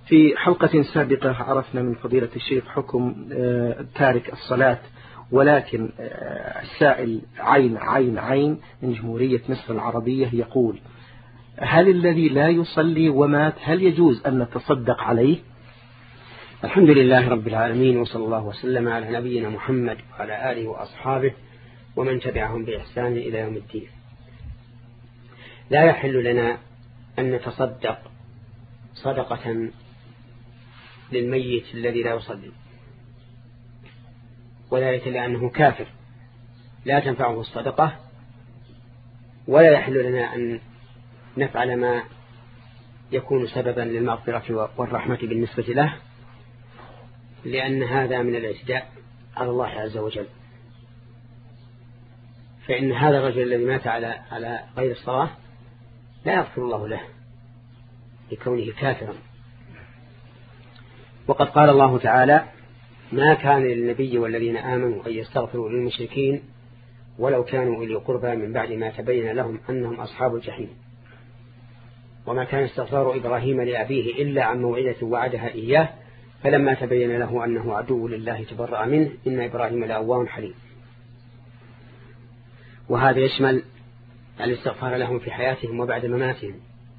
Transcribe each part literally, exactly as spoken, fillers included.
في حلقة سابقة عرفنا من فضيلة الشيخ حكم تارك الصلاة، ولكن السائل عين عين عين من جمهورية مصر العربية يقول: هل الذي لا يصلي ومات هل يجوز أن نتصدق عليه؟ الحمد لله رب العالمين، وصلى الله وسلم على نبينا محمد وعلى آله وأصحابه ومن تبعهم بإحسان إلى يوم الدين. لا يحل لنا أن نتصدق صدقة للميت الذي لا يصلي، وذلك لأنه كافر لا تنفعه الصدقة، ولا يحل لنا أن نفعل ما يكون سببا للمغفرة والرحمة بالنسبة له، لأن هذا من الاعتداء على الله عز وجل. فإن هذا الرجل الذي مات على على غير الصلاة لا يغفر الله له لكونه كافرا. وقد قال الله تعالى: ما كان للنبي والذين آمنوا أن يستغفروا للمشركين ولو كانوا أولي قربى من بعد ما تبين لهم أنهم أصحاب الجحيم. وما كان استغفار إبراهيم لأبيه إلا عن موعدة وعدها إياه فلما تبين له أنه عدو لله تبرأ منه إن إبراهيم لأواه حليم. وهذا يشمل الاستغفار لهم في حياتهم وبعد مماتهم.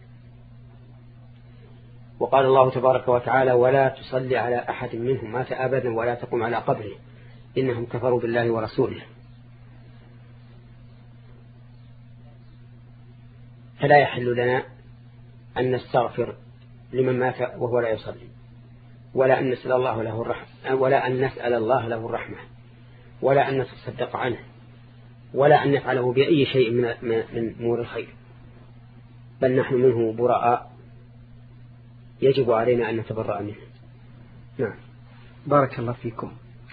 وقال الله تبارك وتعالى: ولا تصلي على أحد منهم مات أبدا ولا تقم على قبره إنهم كفروا بالله ورسوله. فلا يحل لنا أن نستغفر لمن مات وهو لا يصلي، ولا أن نسأل الله له الرحمة، ولا أن نسأل الله له الرحمة، ولا أن نتصدق عنه، ولا أن نفعله بأي شيء من من أمور الخير، بل نحن منه براء يجب علينا أن نتبرأ منه. نعم. بارك الله فيكم.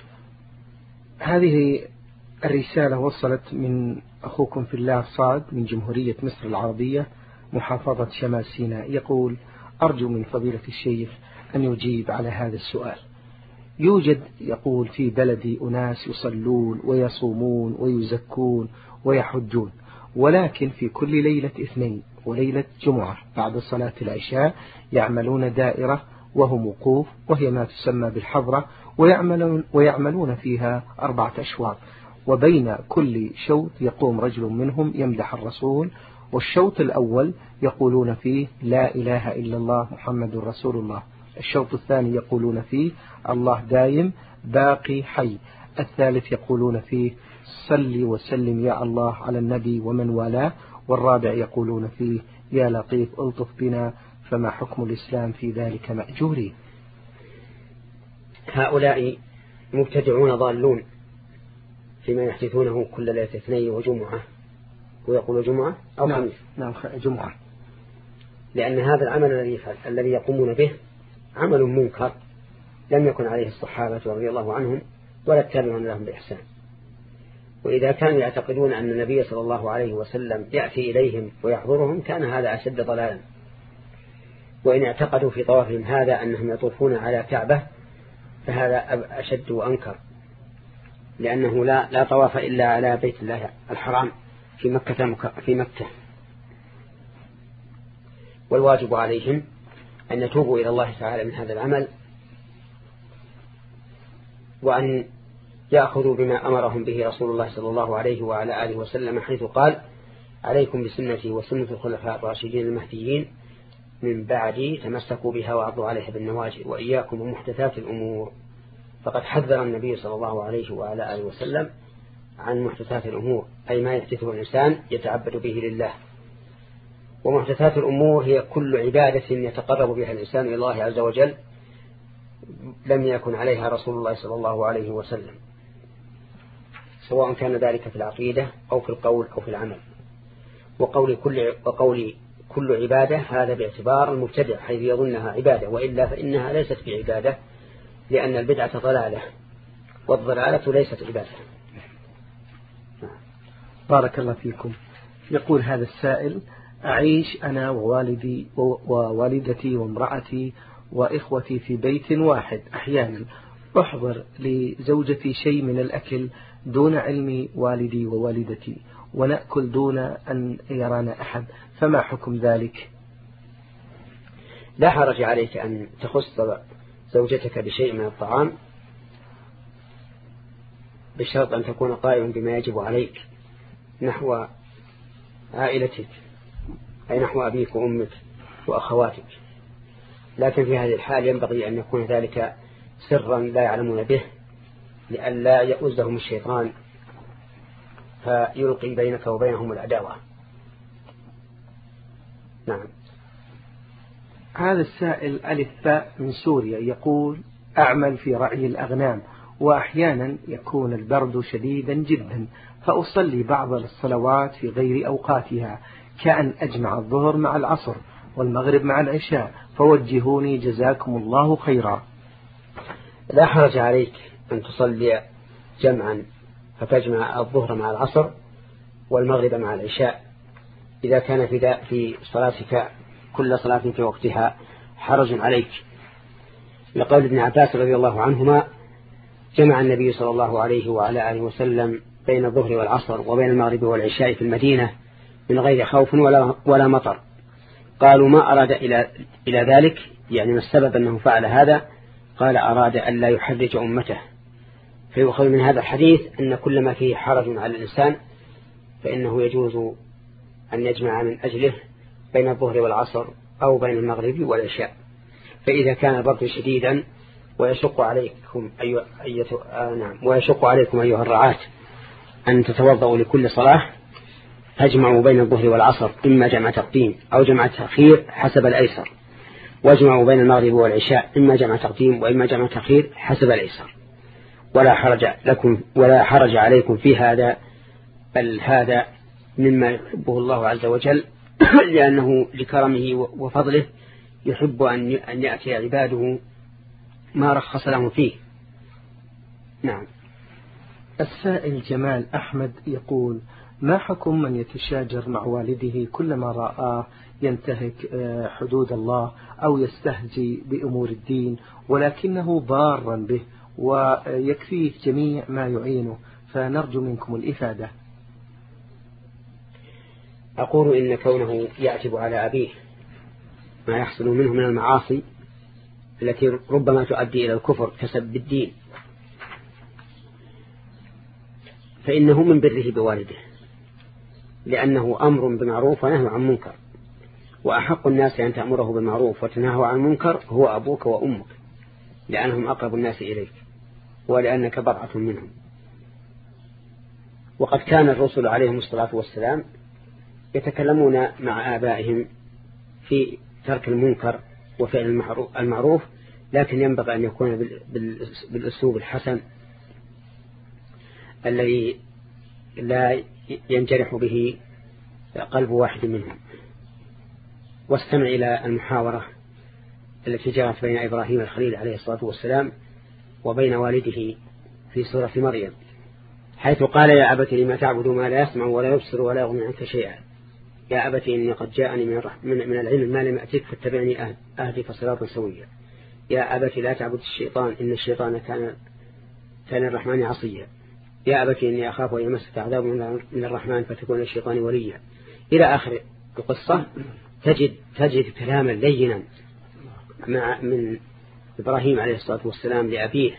هذه الرسالة وصلت من أخوكم في الله صاد من جمهورية مصر العربية محافظة شمال سيناء، يقول: أرجو من فضيلة الشيخ أن يجيب على هذا السؤال. يوجد يقول في بلدي أناس يصلون ويصومون ويزكون ويحجون، ولكن في كل ليلة اثنين وليلة جمعة بعد صلاة العشاء يعملون دائرة وهم وقوف، وهي ما تسمى بالحضرة، ويعملون, ويعملون فيها أربعة أشواط، وبين كل شوط يقوم رجل منهم يمدح الرسول، والشوط الأول يقولون فيه لا إله إلا الله محمد رسول الله، الشوط الثاني يقولون فيه الله دايم باقي حي، الثالث يقولون فيه صل وسلم يا الله على النبي ومن والاه، والرابع يقولون فيه يا لطيف ألطف بنا فما حكم الإسلام في ذلك مأجورين. هؤلاء مبتدعون ضالون فيما يحدثونه كل ليلة اثنين وجمعة، ويقول جمعة أو نعم. خميس. نعم جمعة، لأن هذا العمل الذي الذي يقومون به عمل منكر لم يكن عليه الصحابة رضي الله عنهم ولا التابعون لهم بإحسان. وإذا كانوا يعتقدون أن النبي صلى الله عليه وسلم يأتي إليهم ويحضرهم كان هذا أشد ضلالا. وإن اعتقدوا في طوافهم هذا أنهم يطوفون على كعبة فهذا أشد وأنكر، لأنه لا لا طواف إلا على بيت الله الحرام في مكة في مكة. والواجب عليهم أن يتوبوا إلى الله تعالى من هذا العمل، وأن يأخذوا بما أمرهم به رسول الله صلى الله عليه وعلى آله وسلم، حيث قال: عليكم بسنتي وسنة الخلفاء الراشدين المهديين من بعدي تمسكوا بها وعضوا عليها بالنواجذ وإياكم ومحدثات الأمور. فقد حذر النبي صلى الله عليه وعلى آله وسلم عن محدثات الأمور، أي ما يحدثه الإنسان يتعبد به لله. ومحدثات الأمور هي كل عبادة يتقرب بها الإنسان إلى الله عز وجل لم يكن عليها رسول الله صلى الله عليه وسلم، سواء كان ذلك في العقيدة أو في القول أو في العمل. وقول كل, وقول كل عبادة هذا باعتبار المبتدع حيث يظنها عبادة، وإلا فإنها ليست بعبادة، لأن البدعة ضلالة والضلالة ليست عبادة. بارك الله فيكم. يقول هذا السائل: أعيش أنا ووالدي ووالدتي وامرأتي وإخوتي في بيت واحد، أحيانا أحضر لزوجتي شيء من الأكل دون علم والدي ووالدتي، ونأكل دون أن يرانا أحد، فما حكم ذلك؟ لا حرج عليك أن تخص زوجتك بشيء من الطعام بشرط أن تكون قائما بما يجب عليك نحو عائلتك، أي نحو أبيك وأمك وأخواتك. لكن في هذه الحال ينبغي أن يكون ذلك سرا لا يعلمون به، لئلا يؤزهم الشيطان فيلقي بينك وبينهم العداوة. نعم. هذا السائل ألف باء من سوريا يقول: أعمل في رعي الأغنام، وأحيانا يكون البرد شديدا جدا، فأصلي بعض الصلوات في غير أوقاتها، كأن أجمع الظهر مع العصر والمغرب مع العشاء، فوجهوني جزاكم الله خيرا. لا حرج عليك أن تصلي جمعا، فتجمع الظهر مع العصر والمغرب مع العشاء إذا كان في في صلاتك كل صلاة في وقتها حرج عليك، لقول ابن عباس رضي الله عنهما: جمع النبي صلى الله عليه وعلى آله وسلم بين الظهر والعصر وبين المغرب والعشاء في المدينة من غير خوف ولا ولا مطر. قالوا: ما أراد إلى إلى ذلك، يعني ما السبب أنه فعل هذا؟ قال: أراد أن لا يحرج أمته. فيؤخذ من هذا الحديث أن كل ما فيه حرج على الإنسان فإنه يجوز أن يجمع من أجله بين الظهر والعصر أو بين المغرب والعشاء. فإذا كان البرد شديدا ويشق عليكم أيها آه نعم ويشق عليكم أيها الرعاة أن تتوضأوا لكل صلاة، فاجمعوا بين الظهر والعصر، إما جمع تقديم أو جمع تأخير حسب الأيسر، واجمعوا بين المغرب والعشاء إما جمع تقديم وإما جمع تأخير حسب الأيسر، ولا حرج لكم ولا حرج عليكم في هذا، بل هذا مما يحبه الله عز وجل لأنه لكرمه وفضله يحب أن يأتي عباده ما رخص لهم فيه. نعم. السائل جمال أحمد يقول: ما حكم من يتشاجر مع والده كلما رآه ينتهك حدود الله أو يستهزي بأمور الدين، ولكنه ضارا به ويكفيه جميع ما يعينه، فنرجو منكم الإفادة. أقول إن كونه يعتب على أبيه ما يحصل منه من المعاصي التي ربما تؤدي إلى الكفر كسب الدين، فإنه من بره بوالده، لأنه أمر بمعروف ونهي عن منكر، وأحق الناس أن تأمره بالمعروف وتنهى عن المنكر هو أبوك وأمك، لأنهم أقرب الناس إليك ولأنك بضعة منهم. وقد كان الرسل عليهم الصلاة والسلام يتكلمون مع آبائهم في ترك المنكر وفعل المعروف، لكن ينبغي أن يكون بالأسلوب الحسن الذي لا ينجرح به قلب واحد منهم. واستمع إلى المحاورة التي جرت بين إبراهيم الخليل عليه الصلاة والسلام وبين والده في سورة مريم، حيث قال: يا أبت لما تعبد ما لا يسمع ولا يبصر ولا يغني عنك شيئا، يا أبت إني قد جاءني من, من العلم ما لم أتك فاتبعني أهدك صراطا سويا، يا أبت لا تعبد الشيطان إن الشيطان كان كان الرحمن عصيا، يا أبت إني أخاف أن يمسك عذاب من الرحمن فتكون الشيطان وليا، إلى آخر القصة. تجد تجد كلاما لينا مع من إبراهيم عليه الصلاة والسلام لأبيه.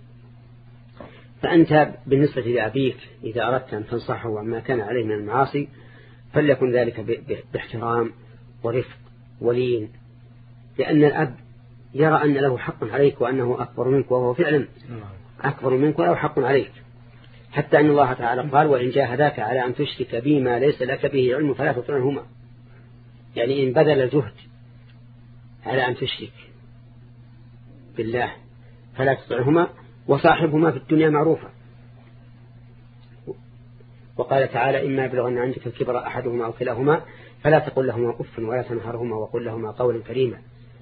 فأنت بالنسبة لأبيك إذا أردت أن تنصحه عما كان عليه من المعاصي فليكن ذلك باحترام ورفق ولين، لأن الأب يرى أن له حق عليك وأنه أكبر منك، وهو فعلا أكبر منك وله حق عليك، حتى أن الله تعالى قال: وإن جاهداك على أن تشرك بي ما ليس لك به علم فلا تطعهما. يعني إن بذل الجهد على أن تشرك بالله فلا تطعهما وصاحبهما في الدنيا معروفا. وقال تعالى: إما يبلغن عندك الكبر أحدهما أو كلاهما فلا تقل لهما أف ولا تنهرهما وقل لهما قولا كريما.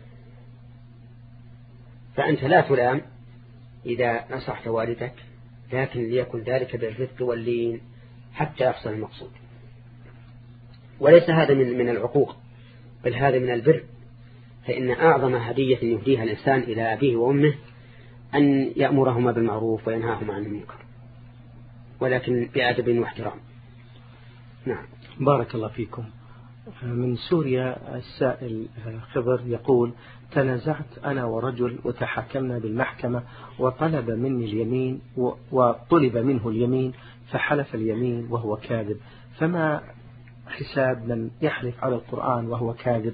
فأنت لا تلام إذا نصحت والدك، لكن ليكن ذلك بالرفق واللين حتى يحصل المقصود. وليس هذا من من العقوق، بل هذا من البر، فإن أعظم هدية يهديها الإنسان إلى أبيه وأمه أن يأمرهما بالمعروف وينهاهما عن المنكر، ولكن بأدب واحترام. نعم. بارك الله فيكم. من سوريا السائل خضر يقول: تنازعت أنا ورجل وتحاكمنا بالمحكمة وطلب مني اليمين وطلب منه اليمين فحلف اليمين وهو كاذب، فما حساب من يحلف على القرآن وهو كاذب؟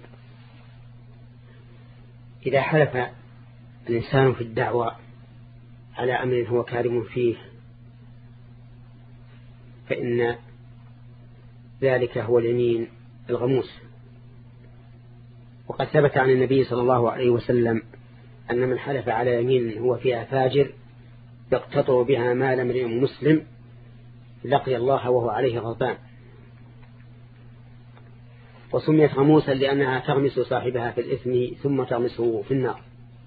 إذا حلف الإنسان في الدعوة على أمر هو كاذب فيه فإن ذلك هو اليمين الغموس. وقد ثبت عن النبي صلى الله عليه وسلم أن من حلف على يمين هو فيها فاجر يقتطع بها مال امرئ مسلم لقي الله وهو عليه غضبان. وسميت غموسا لأنها تغمس صاحبها في الإثم ثم تغمسه في النار،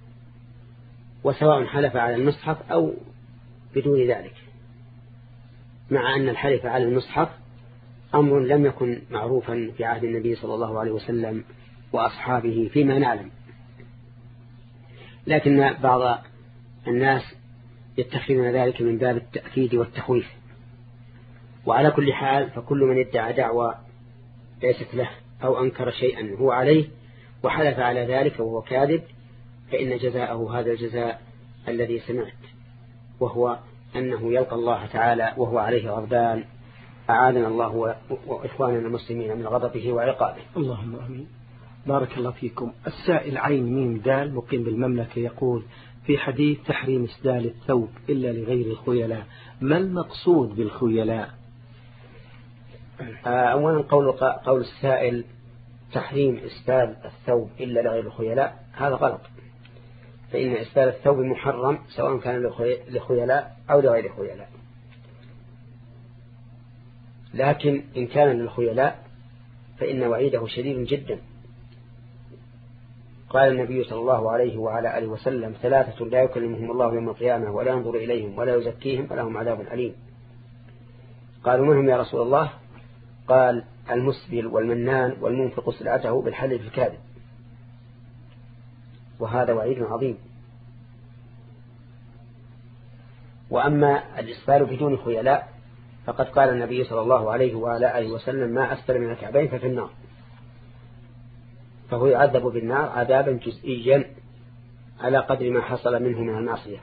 وسواء حلف على المصحف أو بدون ذلك، مع أن الحلف على المصحف أمر لم يكن معروفا في عهد النبي صلى الله عليه وسلم وأصحابه فيما نعلم، لكن بعض الناس يتخذون ذلك من باب التأكيد والتخويف. وعلى كل حال فكل من ادعى دعوى ليست له أو أنكر شيئا هو عليه وحلف على ذلك وهو كاذب فإن جزاءه هذا الجزاء الذي سمعت، وهو أنه يلقى الله تعالى وهو عليه غضبان. أعاذنا الله وإخواننا المسلمين من غضبه وعقابه. اللهم آمين. بارك الله فيكم. السائل عين ميم دال مقيم بالمملكة يقول: في حديث تحريم إسدال الثوب إلا لغير الخيلاء، ما المقصود بالخيلاء؟ أولا قول, قول السائل تحريم إسدال الثوب إلا لغير الخيلاء هذا غلط، فإن إسدال الثوب محرم سواء كان لخيلاء أو لغير خيلاء، لكن إن كان للخيلاء فإن وعيده شديد جدا. قال النبي صلى الله عليه وعلى آله وسلم: ثلاثة لا يكلمهم الله يوم القيامة ولا ينظر إليهم ولا يزكيهم ولهم عذاب أليم. قالوا: من هم يا رسول الله؟ قال: المسبل والمنان والمنفق سلعته بالحلف الكاذب. وهذا وعيد عظيم. وأما الإسبال بدون خيلاء فقد قال النبي صلى الله عليه وعلى آله وسلم: ما أسفل من الكعبين ففي النار، فهو يعذب بالنار عذابا جزئيا على قدر ما حصل منه من المعصية.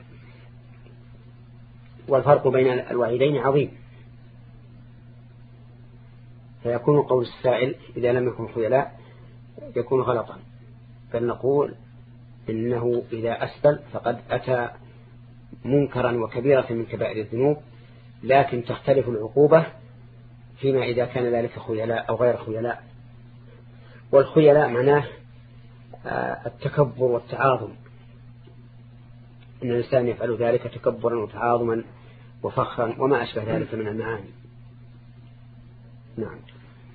والفرق بين الوعيدين عظيم، فيكون قول السائل إذا لم يكن خيلاء يكون غلطا، فلنقول إنه إذا أسفل فقد أتى منكرا وكبيرة من كبائر الذنوب، لكن تختلف العقوبة فيما إذا كان ذلك خيلاء أو غير خيلاء. والخيلاء معناه التكبر والتعاظم، إن الإنسان يفعل ذلك تكبرا وتعاظما وفخرا وما أشبه ذلك من المعاني. نعم.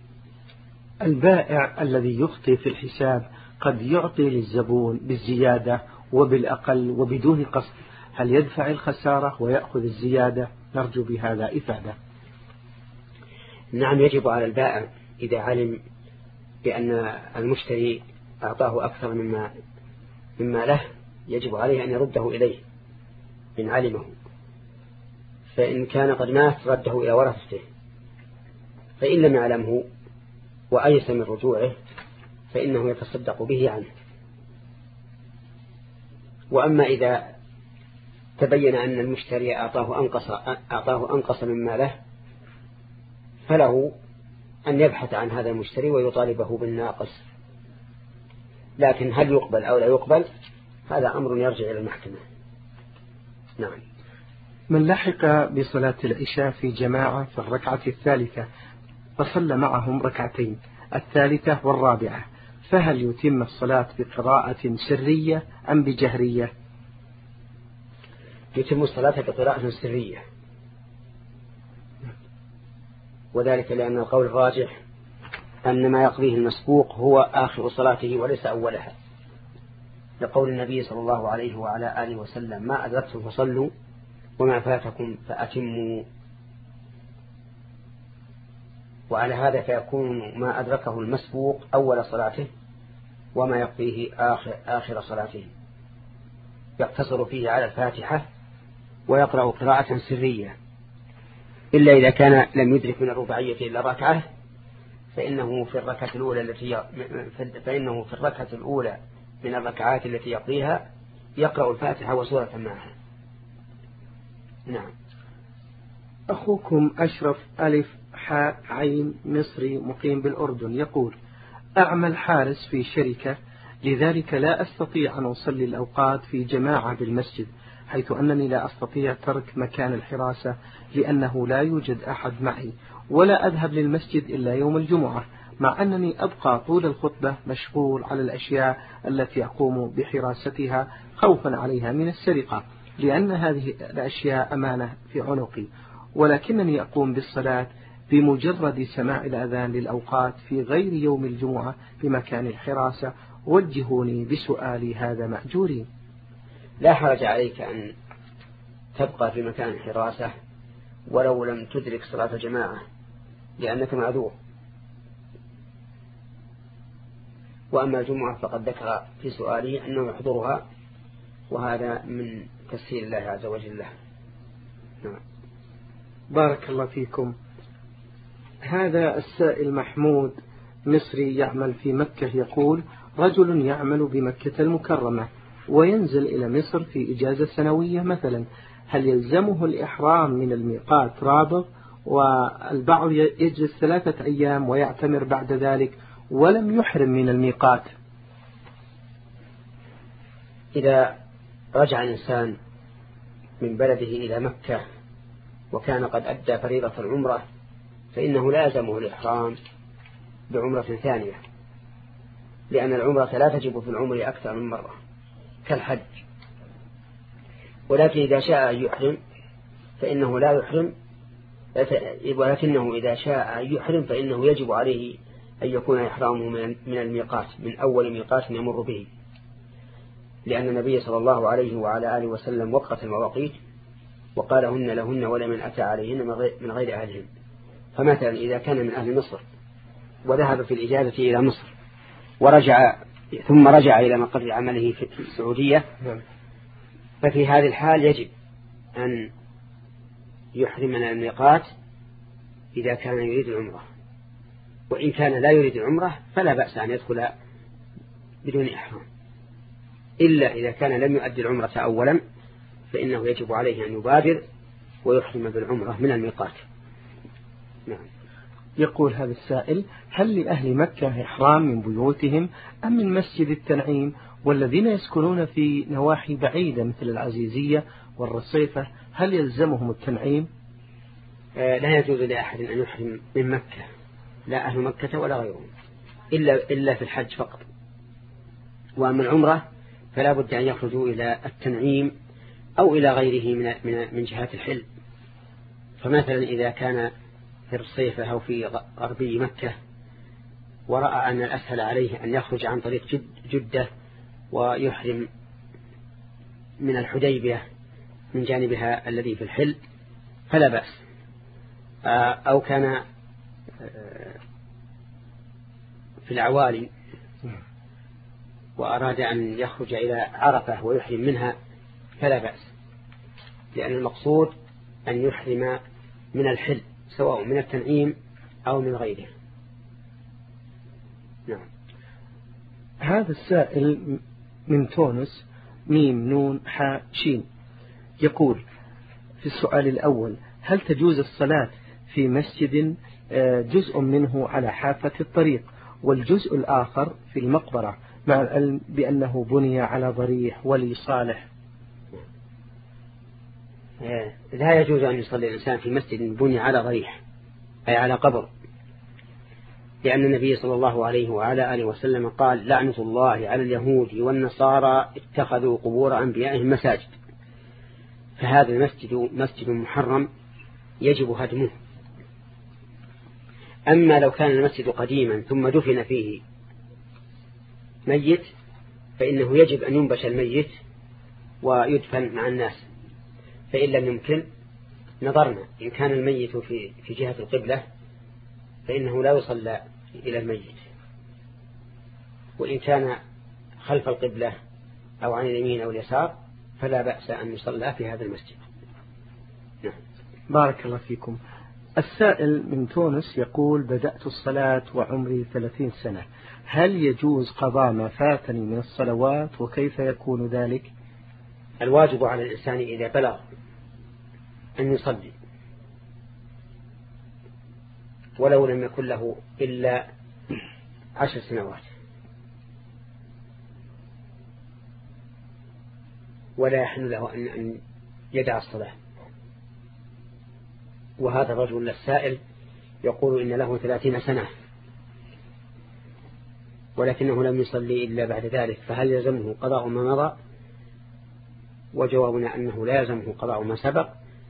البائع الذي يخطئ في الحساب قد يعطي للزبون بالزيادة وبالأقل وبدون قصد، هل يدفع الخسارة ويأخذ الزيادة؟ نرجو بهذا إفادة. نعم، يجب على البائع إذا علم بأن المشتري أعطاه أكثر مما مما له يجب عليه أن يرده إليه إن علمه، فإن كان قد مات رده إلى ورثته، فإن لم يعلمه وأيس من رجوعه فإنه يتصدق به عنه. وأما إذا تبين أن المشتري أعطاه أنقص, أعطاه أنقص مما له فله أن يبحث عن هذا المشتري ويطالبه بالناقص، لكن هل يقبل أو لا يقبل هذا أمر يرجع إلى المحكمة. نعم. من لحق بصلاة العشاء في جماعة في الركعة الثالثة فصلى معهم ركعتين الثالثة والرابعة، فهل يتم الصلاة بقراءة سرية أم بجهرية؟ يتم الصلاة بقراءة سرية، وذلك لأن القول الراجح أن ما يقضيه المسبوق هو آخر صلاته وليس أولها، لقول النبي صلى الله عليه وعلى آله وسلم: ما أدركتم فصلوا وما فاتكم فأتموا. وعلى هذا فيكون ما أدركه المسبوق أول صلاته وما يقضيه آخر, آخر صلاته، يقتصر فيه على الفاتحة ويقرأ قراءة سرية، إلا إذا كان لم يدرك من الرباعية إلا ركعة فإنه في الركعة الأولى التي فإنه في الركعة الأولى من الركعات التي يقضيها يقرأ الفاتحة وسورة معها. نعم. أخوكم أشرف ألف حاء عين مصري مقيم بالأردن يقول: أعمل حارس في شركة، لذلك لا أستطيع أن أصلي الأوقات في جماعة بالمسجد، حيث أنني لا أستطيع ترك مكان الحراسة لأنه لا يوجد أحد معي، ولا أذهب للمسجد إلا يوم الجمعة، مع أنني أبقى طول الخطبة مشغول على الأشياء التي أقوم بحراستها خوفا عليها من السرقة، لأن هذه الأشياء أمانة في عنقي، ولكنني أقوم بالصلاة بمجرد سماع الأذان للأوقات في غير يوم الجمعة بمكان الحراسة. وجهوني بسؤالي هذا مأجورين. لا حرج عليك أن تبقى في مكان الحراسة ولو لم تدرك صلاة جماعة، لأنك معذور. وأما الجمعة فقد ذكر في سؤاله أنه يحضرها، وهذا من تسهيل الله عز وجل له. نعم. بارك الله فيكم. هذا السائل محمود مصري يعمل في مكة يقول: رجل يعمل بمكة المكرمة وينزل إلى مصر في إجازة سنوية مثلا، هل يلزمه الإحرام من الميقات رابغ؟ والبعض يجلس ثلاثة أيام ويعتمر بعد ذلك ولم يحرم من الميقات. إذا رجع الإنسان من بلده إلى مكة وكان قد أدى فريضة العمرة فإنه لازمه الإحرام بعمرة ثانية، لأن العمرة لا تجب في العمر أكثر من مرة كالحج. ولكن إذا شاء أن يحرم فإنه لا يحرم، ولكنه إذا شاء أن يحرم فإنه يجب عليه أن يكون إحرامه من الميقات، من أول ميقات يمر به، لأن النبي صلى الله عليه وعلى آله وسلم وقت المواقيت وقال: هن لهن ولمن أتى عليهن من غير أهلهن. فمثلا إذا كان من أهل مصر وذهب في الإجازة إلى مصر ورجع ثم رجع إلى مقر عمله في السعودية، ففي هذه الحال يجب أن يحرم من الميقات إذا كان يريد العمرة، وإن كان لا يريد العمرة فلا بأس أن يدخل بدون إحرام، إلا إذا كان لم يؤدي العمرة أولا فإنه يجب عليه أن يبادر ويحرم بالعمرة من الميقات. نعم. يقول هذا السائل: هل لأهل مكة إحرام من بيوتهم أم من مسجد التنعيم؟ والذين يسكنون في نواحي بعيدة مثل العزيزية والرصيفة هل يلزمهم التنعيم؟ آه لا يجوز لأحد أن يحرم من مكة، لا أهل مكة ولا غيرهم، إلا, إلا في الحج فقط. وأما العمرة فلا بد أن يخرجوا إلى التنعيم أو إلى غيره من من من جهات الحل. فمثلا إذا كان في الصيفة أو في غربي مكة ورأى أن الأسهل عليه أن يخرج عن طريق جد جدة ويحرم من الحديبية من جانبها الذي في الحل فلا بأس. أو كان في العوالي وأراد أن يخرج إلى عرفة ويحرم منها فلا بأس، لأن المقصود أن يحرم من الحل سواء من التنعيم أو من غيره. نعم. هذا السائل من تونس ميم نون حاء شين يقول في السؤال الأول: هل تجوز الصلاة في مسجد جزء منه على حافة الطريق والجزء الآخر في المقبرة، مع العلم بأنه بني على ضريح ولي صالح؟ لا يجوز أن يصلي الإنسان في مسجد بني على ضريح أي على قبر، لأن النبي صلى الله عليه وعلى آله وسلم قال: لعنة الله على اليهود والنصارى اتخذوا قبور أنبيائهم مساجد. فهذا المسجد مسجد محرم يجب هدمه. أما لو كان المسجد قديما ثم دفن فيه ميت فإنه يجب أن ينبش الميت ويدفن مع الناس، فإن لم يمكن نظرنا إن كان الميت في في جهة القبلة فإنه لا يصلى إلى الميت، وإن كان خلف القبلة أو عن اليمين أو اليسار فلا بأس أن يصلى في هذا المسجد. نعم. بارك الله فيكم. السائل من تونس يقول: بدأت الصلاة وعمري ثلاثين سنة، هل يجوز قضاء ما فاتني من الصلوات وكيف يكون ذلك؟ الواجب على الإنسان إذا بلغ أن يصلي ولو لم يكن له إلا عشر سنوات، ولا يحل له أن يدع الصلاة. وهذا الرجل السائل يقول إن له ثلاثين سنة ولكنه لم يصلي إلا بعد ذلك، فهل يلزمه قضاء ما مضى؟ وجوابنا أنه لا يلزمه قضاء ما سبق،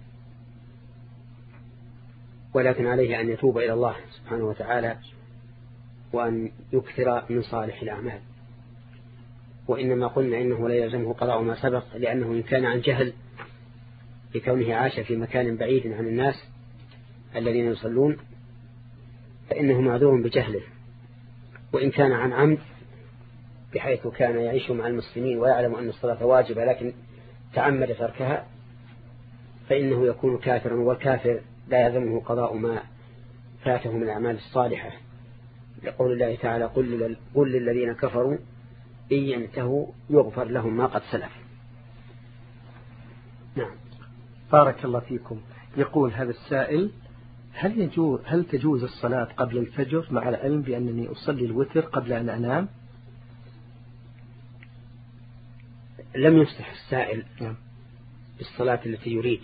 ولكن عليه أن يتوب إلى الله سبحانه وتعالى وأن يكثر من صالح الأعمال. وإنما قلنا إنه لا يلزمه قضاء ما سبق لأنه إن كان عن جهل لكونه عاش في مكان بعيد عن الناس الذين يصلون فإنه معذور بجهله، وإن كان عن عمد بحيث كان يعيش مع المسلمين ويعلم أن الصلاة واجبة لكن تعمد تركها فإنه يكون كافرا، والكافر لا يلزمه قضاء ما فاته من الأعمال الصالحة، لقول الله تعالى: قل للذين كفروا إن ينتهوا يغفر لهم ما قد سلف. نعم. بارك الله فيكم. يقول هذا السائل: هل يجوز هل تجوز الصلاة قبل الفجر مع العلم بأنني أصلي الوتر قبل أن أنام؟ لم يفتح السائل بالصلاة التي يريد،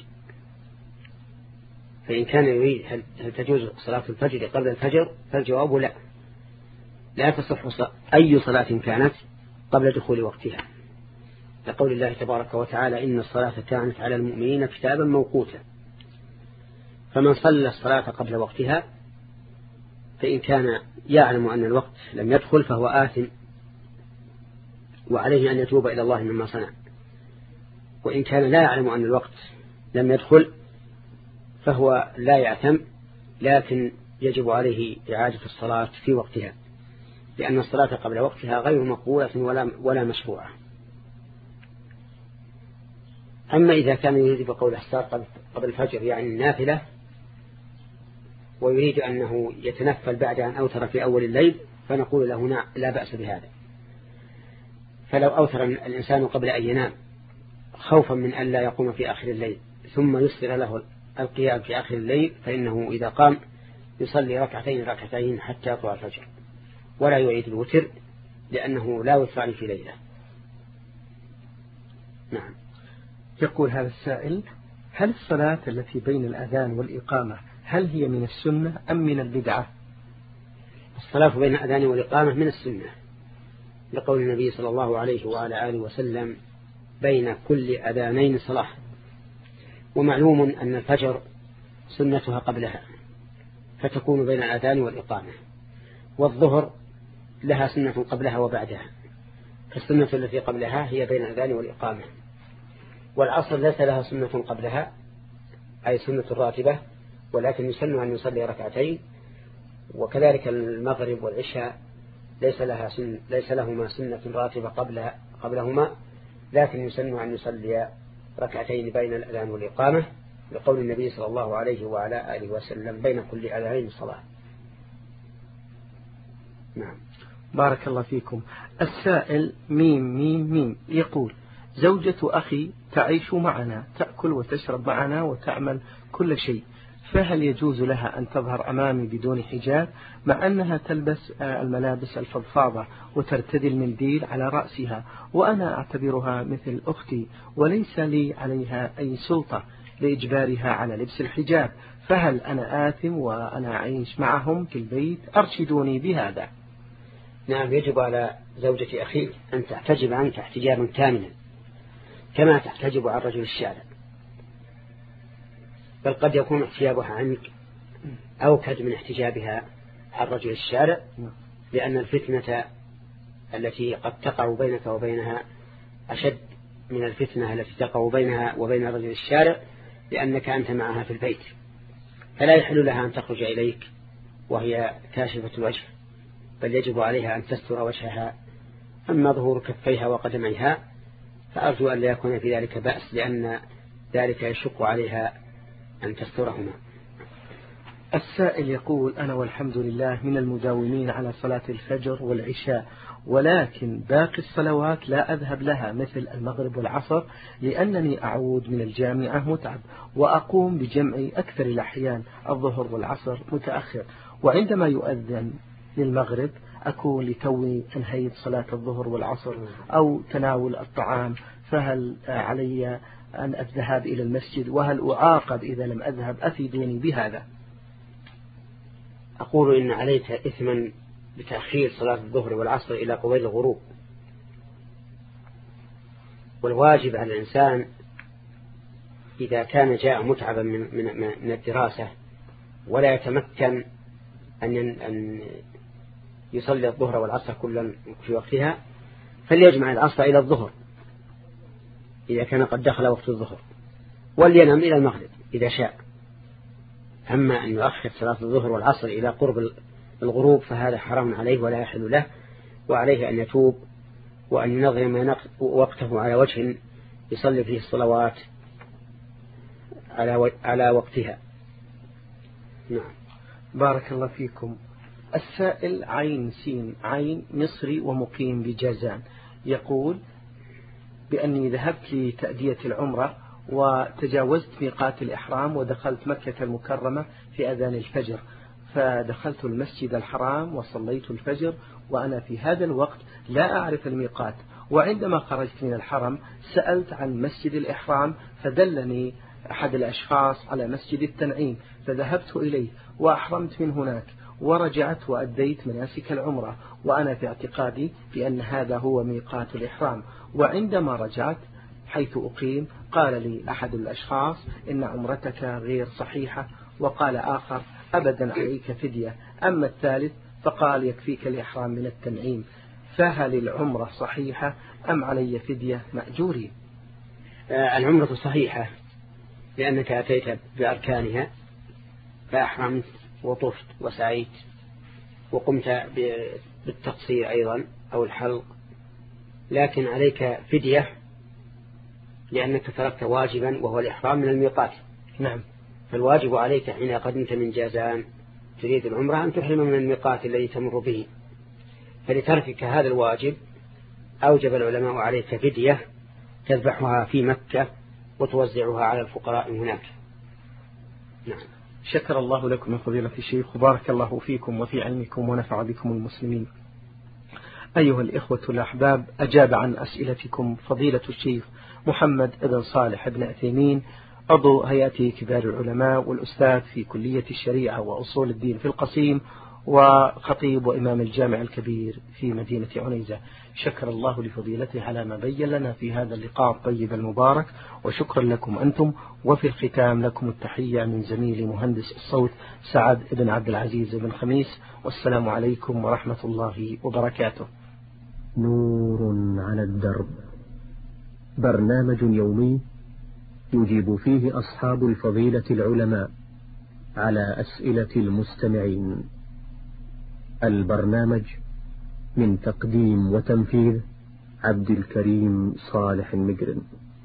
فإن كان يريد هل, هل تجوز صلاة الفجر قبل الفجر فالجواب لا، لا تصح أي صلاة كانت قبل دخول وقتها، لقول الله تبارك وتعالى: إن الصلاة كانت على المؤمنين كتابا موقوتا. فمن صلى الصلاة قبل وقتها فإن كان يعلم أن الوقت لم يدخل فهو آثم وعليه أن يتوب إلى الله مما صنع، وإن كان لا يعلم أن الوقت لم يدخل فهو لا يعتم، لكن يجب عليه إعادة الصلاة في وقتها، لأن الصلاة قبل وقتها غير مقبولة ولا, ولا مشروعة. أما إذا كان يريد بقول الصلاة قبل الفجر يعني النافلة ويريد أنه يتنفل بعد أن أوتر في أول الليل فنقول له نعم لا بأس بهذا. فلو أوتر الإنسان قبل أن ينام خوفا من أن لا يقوم في آخر الليل ثم يسر له القيام في آخر الليل فإنه إذا قام يصلي ركعتين ركعتين حتى يطلع الفجر ولا يعيد الوتر لأنه لا وتر في ليلة. نعم. يقول هذا السائل: هل الصلاة التي بين الأذان والإقامة هل هي من السنة أم من البدعة؟ الصلاة بين الأذان والإقامة من السنة، لقول النبي صلى الله عليه وعلى آله وسلم: بين كل أذانين صلاة. ومعلوم أن الفجر سنتها قبلها فتكون بين الأذان والإقامة، والظهر لها سنة قبلها وبعدها، فالسنة التي قبلها هي بين الأذان والإقامة. والعصر ليس لها سنة قبلها أي سنة راتبة، ولكن يسن أن يصلي ركعتين، وكذلك المغرب والعشاء ليس لها سن ليس لهما سنة راتبة قبلها قبلهما، لكن يسن أن يصلي ركعتين بين الأذان والإقامة، لقول النبي صلى الله عليه وعلى آله وسلم: بين كل أذانين صلاة. نعم. بارك الله فيكم. السائل ميم ميم ميم يقول: زوجة أخي تعيش معنا، تأكل وتشرب معنا وتعمل كل شيء، فهل يجوز لها أن تظهر أمامي بدون حجاب مع أنها تلبس الملابس الفضفاضة وترتدي المنديل على رأسها، وأنا أعتبرها مثل أختي وليس لي عليها أي سلطة لإجبارها على لبس الحجاب، فهل أنا آثم وأنا أعيش معهم في البيت؟ أرشدوني بهذا. نعم، يجب على زوجة أخيك أن تحتجب عنك احتجابا كاملا كما تحتجب عن رجل الشارع، بل قد يكون احتجابها عنك أوكد من احتجابها عن رجل الشارع، لأن الفتنة التي قد تقع بينك وبينها أشد من الفتنة التي تقع بينها وبين رجل الشارع، لأنك أنت معها في البيت، فلا يحل لها أن تخرج إليك وهي كاشفة الوجه، بل يجب عليها أن تستر وجهها. أما ظهور كفيها وقدميها فأرجو أن لا يكون في ذلك بأس، لأن ذلك يشق عليها أن تسترهما. السائل يقول: أنا والحمد لله من المداومين على صلاة الفجر والعشاء، ولكن باقي الصلوات لا أذهب لها مثل المغرب والعصر، لأنني أعود من الجامعة متعب، وأقوم بجمع أكثر الأحيان الظهر والعصر متأخر، وعندما يؤذن للمغرب أكون لتوي انهيت صلاة الظهر والعصر أو تناول الطعام، فهل علي أن الذهاب إلى المسجد؟ وهل أعاقب إذا لم أذهب؟ أفيدوني بهذا. أقول إن عليك إثما بتأخير صلاة الظهر والعصر إلى قبيل الغروب، والواجب على الإنسان إذا كان جاء متعبا من, من, من الدراسة ولا يتمكن أن, أن يصلي الظهر والعصر كلا في وقتها، فليجمع العصر إلى الظهر إذا كان قد دخل وقت الظهر، ولينام إلى المغرب إذا شاء. أما أن يؤخر صلاة الظهر والعصر إلى قرب الغروب فهذا حرام عليه ولا يحل له، وعليه أن يتوب وأن ينظم وقته على وجه يصلي فيه الصلوات على على وقتها. نعم. بارك الله فيكم. السائل عين سين عين مصري ومقيم بجازان، يقول بأني ذهبت لتأدية العمرة وتجاوزت ميقات الإحرام ودخلت مكة المكرمة في أذان الفجر، فدخلت المسجد الحرام وصليت الفجر وأنا في هذا الوقت لا أعرف الميقات، وعندما خرجت من الحرم سألت عن مسجد الإحرام فدلني أحد الأشخاص على مسجد التنعيم، فذهبت إليه وأحرمت من هناك ورجعت وأديت مناسك العمرة، وأنا في اعتقادي بأن هذا هو ميقات الإحرام. وعندما رجعت حيث أقيم قال لي أحد الأشخاص إن عمرتك غير صحيحة، وقال آخر أبدا عليك فدية، أما الثالث فقال يكفيك الإحرام من التنعيم، فهل العمرة صحيحة أم علي فدية مأجوري؟ آه العمرة صحيحة لأنك أتيت بأركانها، فأحرمت وطفت وسعيت وقمت بالتقصير أيضا أو الحلق، لكن عليك فدية لأنك تركت واجبا وهو الإحرام من الميقات. نعم. فالواجب عليك حين قدمت من جازان تريد العمرة أن تحرم من الميقات الذي تمر به، فلتركك هذا الواجب أوجب العلماء عليك فدية تذبحها في مكة وتوزعها على الفقراء هناك. نعم. شكر الله لكم من فضيلة الشيخ، وبارك الله فيكم وفي علمكم ونفع بكم المسلمين. أيها الإخوة الأحباب، أجاب عن أسئلتكم فضيلة الشيخ محمد بن صالح بن عثيمين، عضو هيئة كبار العلماء والأستاذ في كلية الشريعة وأصول الدين في القصيم، وخطيب وإمام الجامع الكبير في مدينة عنيزة. شكر الله لفضيلته على ما بين لنا في هذا اللقاء الطيب المبارك، وشكرا لكم أنتم. وفي الختام لكم التحية من زميلي مهندس الصوت سعد بن عبد العزيز بن خميس، والسلام عليكم ورحمة الله وبركاته. نور على الدرب، برنامج يومي يجيب فيه أصحاب الفضيلة العلماء على أسئلة المستمعين. البرنامج من تقديم وتنفيذ عبد الكريم صالح المجرم.